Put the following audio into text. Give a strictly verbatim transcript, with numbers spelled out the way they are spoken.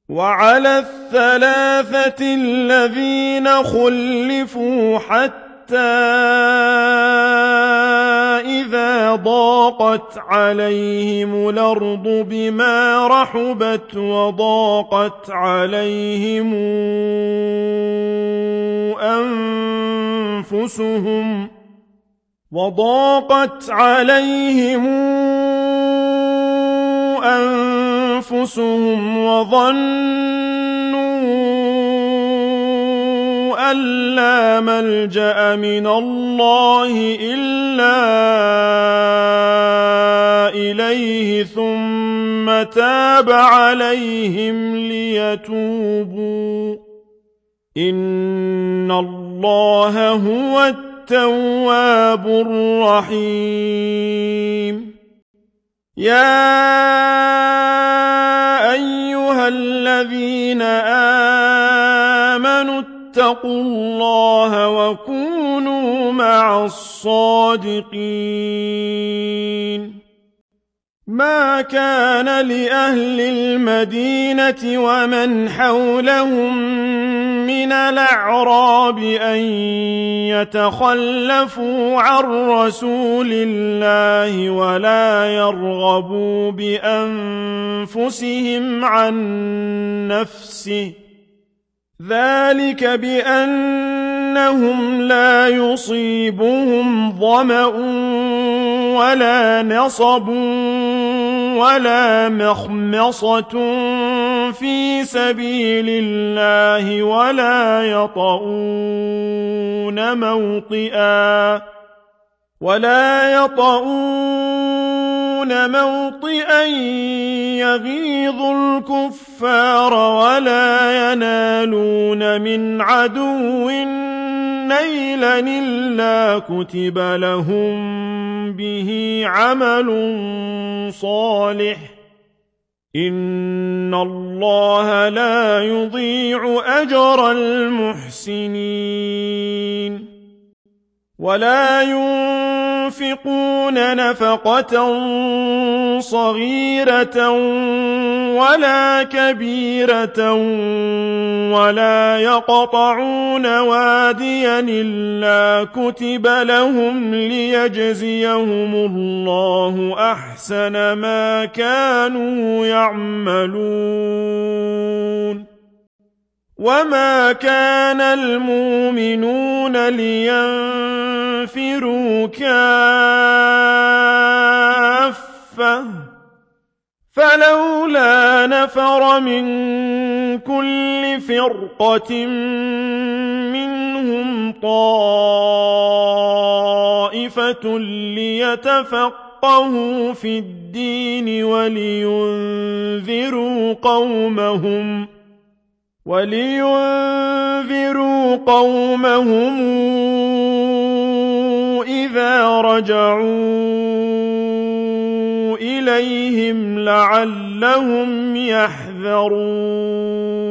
وعلى الثلاثة الذين خلفوا حتى إذا ضاقت عليهم الأرض بما رحبت وضاقت عليهم أنفسهم وضاقت عليهم أنفسهم وظنوا أن لا ملجأ من الله إلا إليه ثم تاب عليهم ليتوبوا إن الله هو التواب الرحيم يا أيها الذين آمنوا اتقوا الله وكونوا مع الصادقين ما كان لأهل المدينة ومن حولهم من الأعراب أن يتخلفوا عن رسول الله ولا يرغبوا بأنفسهم عن نفسه ذلك بأنهم لا يصيبهم ظمأ ولا نصب ولا مخمصة في سبيل الله ولا يطؤون موطئا ولا يطؤون موطئا يغيظ الكفار ولا ينالون من عدو نيلا إلا كتب لهم به عمل صالح إن الله لا يضيع أجر المحسنين ولا ينفقون نفقة صغيرة ولا كبيرة ولا يقطعون واديا إلا كتب لهم ليجزيهم الله أحسن ما كانوا يعملون وما كان المؤمنون لينفروا كافة فلولا نفر من كل فرقة منهم طائفة ليتفقهوا في الدين ولينذروا قومهم ولينذروا قومهم إذا رجعوا إليهم لعلهم يحذرون